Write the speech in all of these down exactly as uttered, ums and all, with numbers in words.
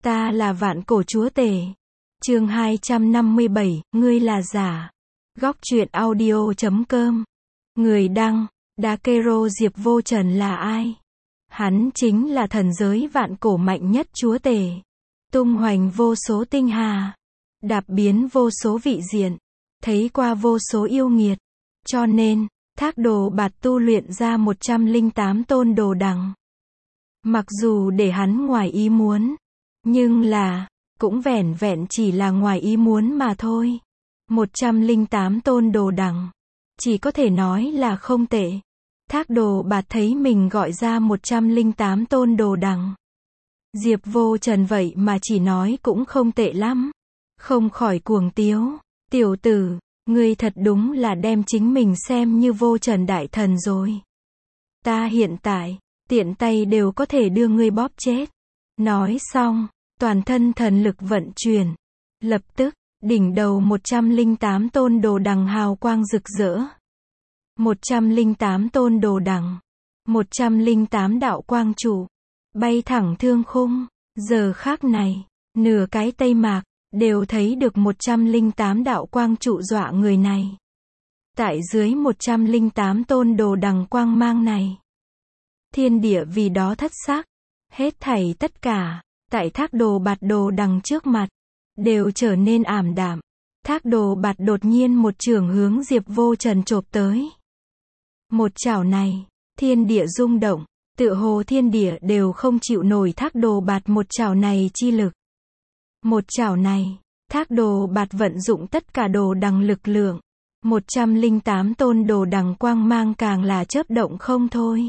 Ta là vạn cổ chúa tể. Chương hai trăm năm mươi bảy, ngươi là giả. Góc truyện audio chấm com. Người đăng, Dakero Diệp Vô Trần là ai? Hắn chính là thần giới vạn cổ mạnh nhất chúa tể. Tung hoành vô số tinh hà. Đạp biến vô số vị diện. Thấy qua vô số yêu nghiệt. Cho nên, Thác Đồ Bạt tu luyện ra một trăm linh tám tôn đồ đằng. Mặc dù để hắn ngoài ý muốn, nhưng là, cũng vẻn vẹn chỉ là ngoài ý muốn mà thôi. một trăm linh tám tôn đồ đằng. Chỉ có thể nói là không tệ. Thác Đồ Bạt thấy mình gọi ra một trăm linh tám tôn đồ đằng. Diệp Vô Trần vậy mà chỉ nói cũng không tệ lắm. Không khỏi cuồng tiếu. Tiểu tử, ngươi thật đúng là đem chính mình xem như Vô Trần đại thần rồi. Ta hiện tại, tiện tay đều có thể đưa ngươi bóp chết. Nói xong, toàn thân thần lực vận chuyển. Lập tức, đỉnh đầu một trăm linh tám tôn đồ đằng hào quang rực rỡ. một trăm linh tám tôn đồ đằng. một trăm linh tám đạo quang trụ. Bay thẳng thương khung. Giờ khắc này, nửa cái Tây Mạc, đều thấy được một trăm linh tám đạo quang trụ dọa người này. Tại dưới một trăm linh tám tôn đồ đằng quang mang này, thiên địa vì đó thất sắc. Hết thảy tất cả, tại Thác Đồ Bạt đồ đằng trước mặt, đều trở nên ảm đạm. Thác Đồ Bạt đột nhiên một chưởng hướng Diệp Vô Trần chộp tới. Một chảo này, thiên địa rung động, tựa hồ thiên địa đều không chịu nổi Thác Đồ Bạt một chảo này chi lực. Một chảo này, Thác Đồ Bạt vận dụng tất cả đồ đằng lực lượng. một trăm linh tám tôn đồ đằng quang mang càng là chớp động không thôi.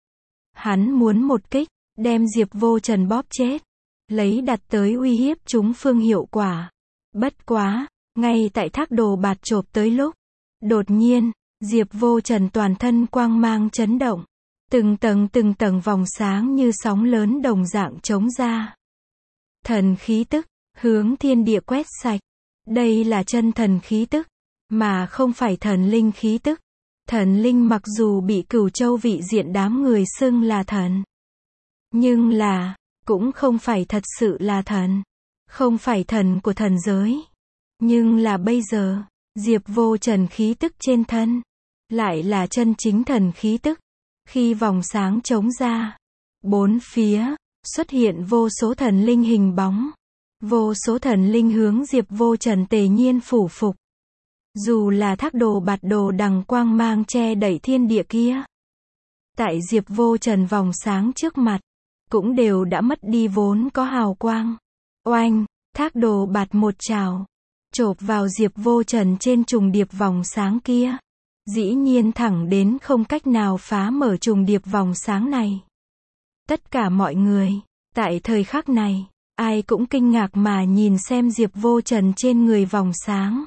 Hắn muốn một kích, đem Diệp Vô Trần bóp chết. Lấy đặt tới uy hiếp chúng phương hiệu quả. Bất quá, ngay tại Thác Đồ Bạt chộp tới lúc, đột nhiên, Diệp Vô Trần toàn thân quang mang chấn động. Từng tầng từng tầng vòng sáng như sóng lớn đồng dạng chống ra. Thần khí tức, hướng thiên địa quét sạch. Đây là chân thần khí tức, mà không phải thần linh khí tức. Thần linh mặc dù bị Cửu Châu vị diện đám người xưng là thần, nhưng là, cũng không phải thật sự là thần. Không phải thần của thần giới. Nhưng là bây giờ, Diệp Vô Trần khí tức trên thân, lại là chân chính thần khí tức. Khi vòng sáng chống ra, bốn phía, xuất hiện vô số thần linh hình bóng. Vô số thần linh hướng Diệp Vô Trần tề nhiên phủ phục. Dù là Thác Đồ Bạt đồ đằng quang mang che đẩy thiên địa kia, tại Diệp Vô Trần vòng sáng trước mặt, cũng đều đã mất đi vốn có hào quang. Oanh, Thác Đồ Bạt một trào, chộp vào Diệp Vô Trần trên trùng điệp vòng sáng kia. Dĩ nhiên thẳng đến không cách nào phá mở trùng điệp vòng sáng này. Tất cả mọi người, tại thời khắc này, ai cũng kinh ngạc mà nhìn xem Diệp Vô Trần trên người vòng sáng.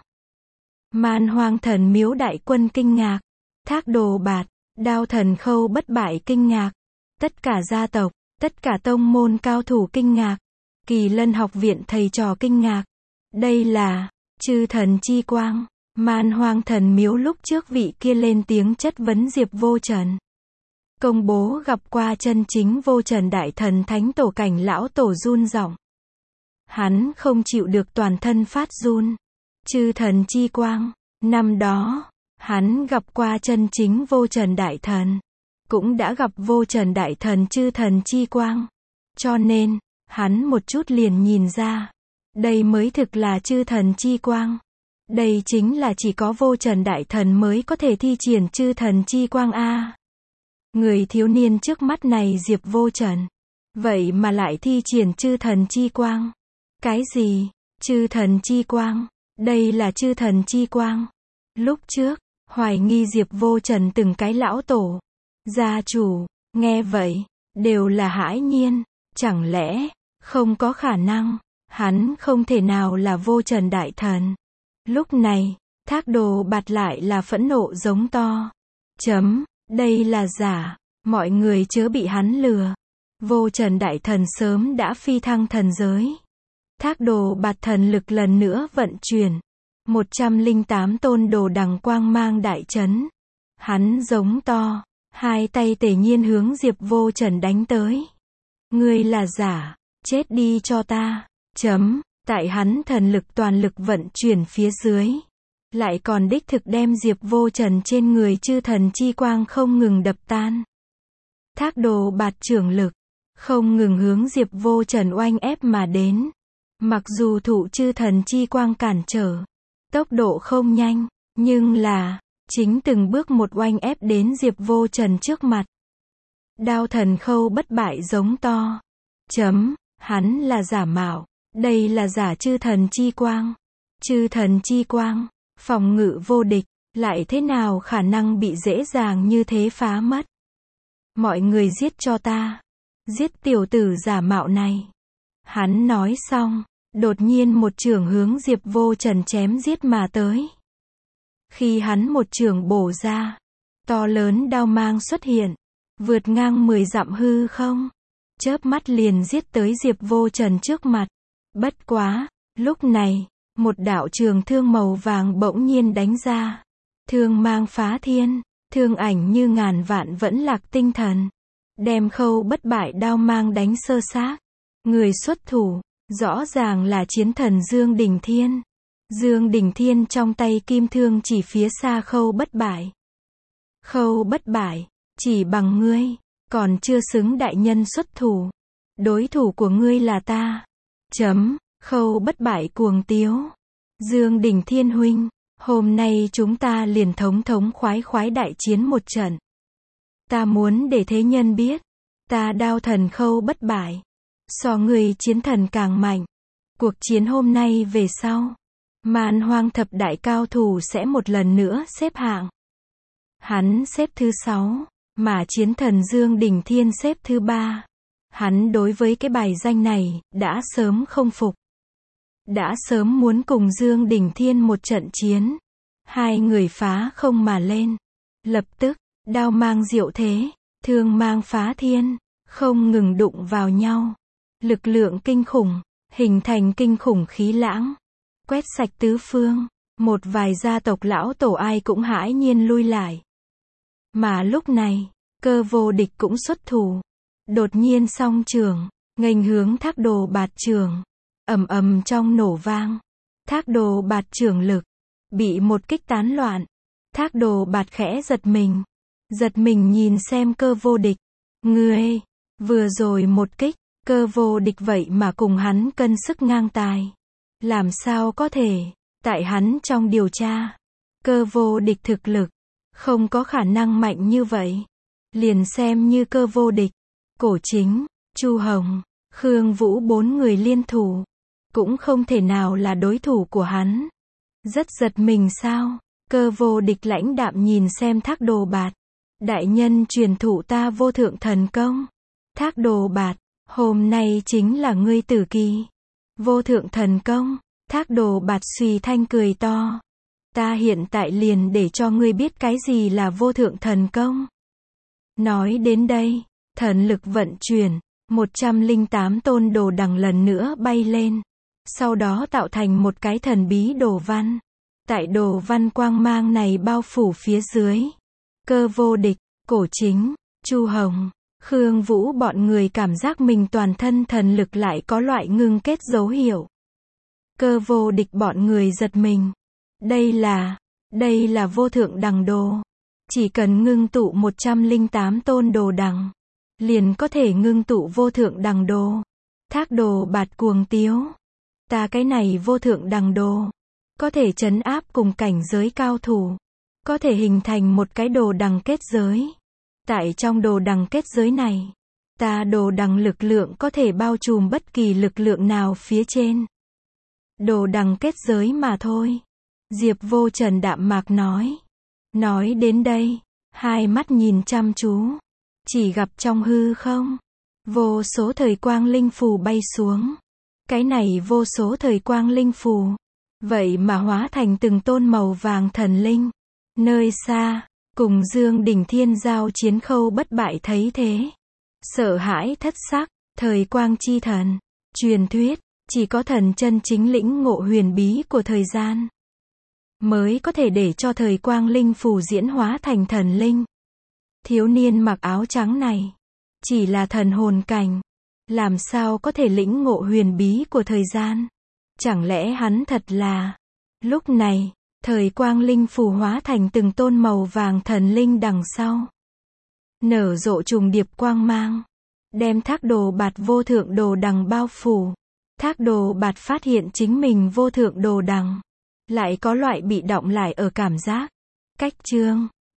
Man Hoang Thần Miếu đại quân kinh ngạc. Thác Đồ Bạt, Đao Thần Khâu bất bại kinh ngạc. Tất cả gia tộc, tất cả tông môn cao thủ kinh ngạc. Kỳ Lân học viện thầy trò kinh ngạc. Đây là chư thần chi quang. Man Hoang Thần Miếu lúc trước vị kia lên tiếng chất vấn Diệp Vô Trần. Công bố gặp qua chân chính Vô Trần đại thần thánh tổ cảnh lão tổ run giọng. Hắn không chịu được toàn thân phát run. Chư thần chi quang. Năm đó, hắn gặp qua chân chính Vô Trần đại thần. Cũng đã gặp Vô Trần đại thần chư thần chi quang. Cho nên, hắn một chút liền nhìn ra. Đây mới thực là chư thần chi quang. Đây chính là chỉ có Vô Trần đại thần mới có thể thi triển chư thần chi quang a. Người thiếu niên trước mắt này Diệp Vô Trần, vậy mà lại thi triển chư thần chi quang. Cái gì? Chư thần chi quang? Đây là chư thần chi quang. Lúc trước, hoài nghi Diệp Vô Trần từng cái lão tổ, gia chủ, nghe vậy, đều là hãi nhiên. Chẳng lẽ, không có khả năng, hắn không thể nào là Vô Trần đại thần. Lúc này, Thác Đồ Bạt lại là phẫn nộ giống to. Chấm, đây là giả, mọi người chớ bị hắn lừa. Vô Trần đại thần sớm đã phi thăng thần giới. Thác Đồ Bạt thần lực lần nữa vận chuyển. một trăm linh tám tôn đồ đằng quang mang đại chấn. Hắn giống to, hai tay tề nhiên hướng Diệp Vô Trần đánh tới. Ngươi là giả. Chết đi cho ta. Chấm. Tại hắn thần lực toàn lực vận chuyển phía dưới. Lại còn đích thực đem Diệp Vô Trần trên người chư thần chi quang không ngừng đập tan. Thác Đồ Bạt trưởng lực. Không ngừng hướng Diệp Vô Trần oanh ép mà đến. Mặc dù thụ chư thần chi quang cản trở. Tốc độ không nhanh. Nhưng là. Chính từng bước một oanh ép đến Diệp Vô Trần trước mặt. Đao thần khâu bất bại giống to. Chấm. Hắn là giả mạo. Đây là giả chư thần chi quang. Chư thần chi quang. Phòng ngự vô địch. Lại thế nào khả năng bị dễ dàng như thế phá mất. Mọi người giết cho ta. Giết tiểu tử giả mạo này. Hắn nói xong. Đột nhiên một chưởng hướng Diệp Vô Trần chém giết mà tới. Khi hắn một chưởng bổ ra. To lớn đao mang xuất hiện. Vượt ngang mười dặm hư không. Chớp mắt liền giết tới Diệp Vô Trần trước mặt. Bất quá. Lúc này. Một đạo trường thương màu vàng bỗng nhiên đánh ra. Thương mang phá thiên. Thương ảnh như ngàn vạn vẫn lạc tinh thần. Đem khâu bất bại đao mang đánh sơ xác. Người xuất thủ. Rõ ràng là chiến thần Dương Đình Thiên. Dương Đình Thiên trong tay kim thương chỉ phía xa khâu bất bại. Khâu bất bại. Chỉ bằng ngươi. Còn chưa xứng đại nhân xuất thủ. Đối thủ của ngươi là ta. Chấm. Khâu bất bại cuồng tiếu. Dương Đình Thiên huynh. Hôm nay chúng ta liền thống thống khoái khoái đại chiến một trận. Ta muốn để thế nhân biết. Ta đao thần khâu bất bại. So người chiến thần càng mạnh. Cuộc chiến hôm nay về sau. Man Hoang thập đại cao thủ sẽ một lần nữa xếp hạng. Hắn xếp thứ sáu. Mà chiến thần Dương Đình Thiên xếp thứ ba. Hắn đối với cái bài danh này, đã sớm không phục. Đã sớm muốn cùng Dương Đình Thiên một trận chiến. Hai người phá không mà lên. Lập tức, đao mang diệu thế, thương mang phá thiên, không ngừng đụng vào nhau. Lực lượng kinh khủng, hình thành kinh khủng khí lãng. Quét sạch tứ phương, một vài gia tộc lão tổ ai cũng hãi nhiên lui lại. Mà lúc này, Cơ Vô Địch cũng xuất thủ. Đột nhiên song trường, nghênh hướng Thác Đồ Bạt trường. Ầm ầm trong nổ vang. Thác Đồ Bạt trưởng lực. Bị một kích tán loạn. Thác Đồ Bạt khẽ giật mình. Giật mình nhìn xem Cơ Vô Địch. Ngươi, vừa rồi một kích, Cơ Vô Địch vậy mà cùng hắn cân sức ngang tài. Làm sao có thể, tại hắn trong điều tra. Cơ Vô Địch thực lực, không có khả năng mạnh như vậy. Liền xem như Cơ Vô Địch, Cổ Chính, Chu Hồng, Khương Vũ bốn người liên thủ. Cũng không thể nào là đối thủ của hắn. Rất giật mình sao? Cơ Vô Địch lãnh đạm nhìn xem Thác Đồ Bạt. Đại nhân truyền thụ ta vô thượng thần công. Thác Đồ Bạt, hôm nay chính là ngươi tử kỳ. Vô thượng thần công. Thác Đồ Bạt suy thanh cười to. Ta hiện tại liền để cho ngươi biết cái gì là vô thượng thần công. Nói đến đây, thần lực vận chuyển, một trăm lẻ tám tôn đồ đằng lần nữa bay lên. Sau đó tạo thành một cái thần bí đồ văn. Tại đồ văn quang mang này bao phủ phía dưới. Cơ Vô Địch, Cổ Chính, Chu Hồng, Khương Vũ bọn người cảm giác mình toàn thân thần lực lại có loại ngưng kết dấu hiệu. Cơ Vô Địch bọn người giật mình. Đây là, đây là vô thượng đằng đồ. Chỉ cần ngưng tụ một trăm lẻ tám tôn đồ đằng. Liền có thể ngưng tụ vô thượng đằng đồ. Thác Đồ Bạt cuồng tiếu. Ta cái này vô thượng đằng đồ. Có thể trấn áp cùng cảnh giới cao thủ. Có thể hình thành một cái đồ đằng kết giới. Tại trong đồ đằng kết giới này. Ta đồ đằng lực lượng có thể bao trùm bất kỳ lực lượng nào phía trên. Đồ đằng kết giới mà thôi. Diệp Vô Trần đạm mạc nói. Nói đến đây. Hai mắt nhìn chăm chú. Chỉ gặp trong hư không. Vô số thời quang linh phù bay xuống. Cái này vô số thời quang linh phù. Vậy mà hóa thành từng tôn màu vàng thần linh. Nơi xa, cùng Dương Đình Thiên giao chiến khâu bất bại thấy thế. Sợ hãi thất sắc, thời quang chi thần. Truyền thuyết, chỉ có thần chân chính lĩnh ngộ huyền bí của thời gian. Mới có thể để cho thời quang linh phù diễn hóa thành thần linh. Thiếu niên mặc áo trắng này. Chỉ là thần hồn cảnh. Làm sao có thể lĩnh ngộ huyền bí của thời gian? Chẳng lẽ hắn thật là... Lúc này, thời quang linh phù hóa thành từng tôn màu vàng thần linh đằng sau. Nở rộ trùng điệp quang mang. Đem Thác Đồ Bạt vô thượng đồ đằng bao phủ. Thác Đồ Bạt phát hiện chính mình vô thượng đồ đằng. Lại có loại bị đọng lại ở cảm giác. Cách chương.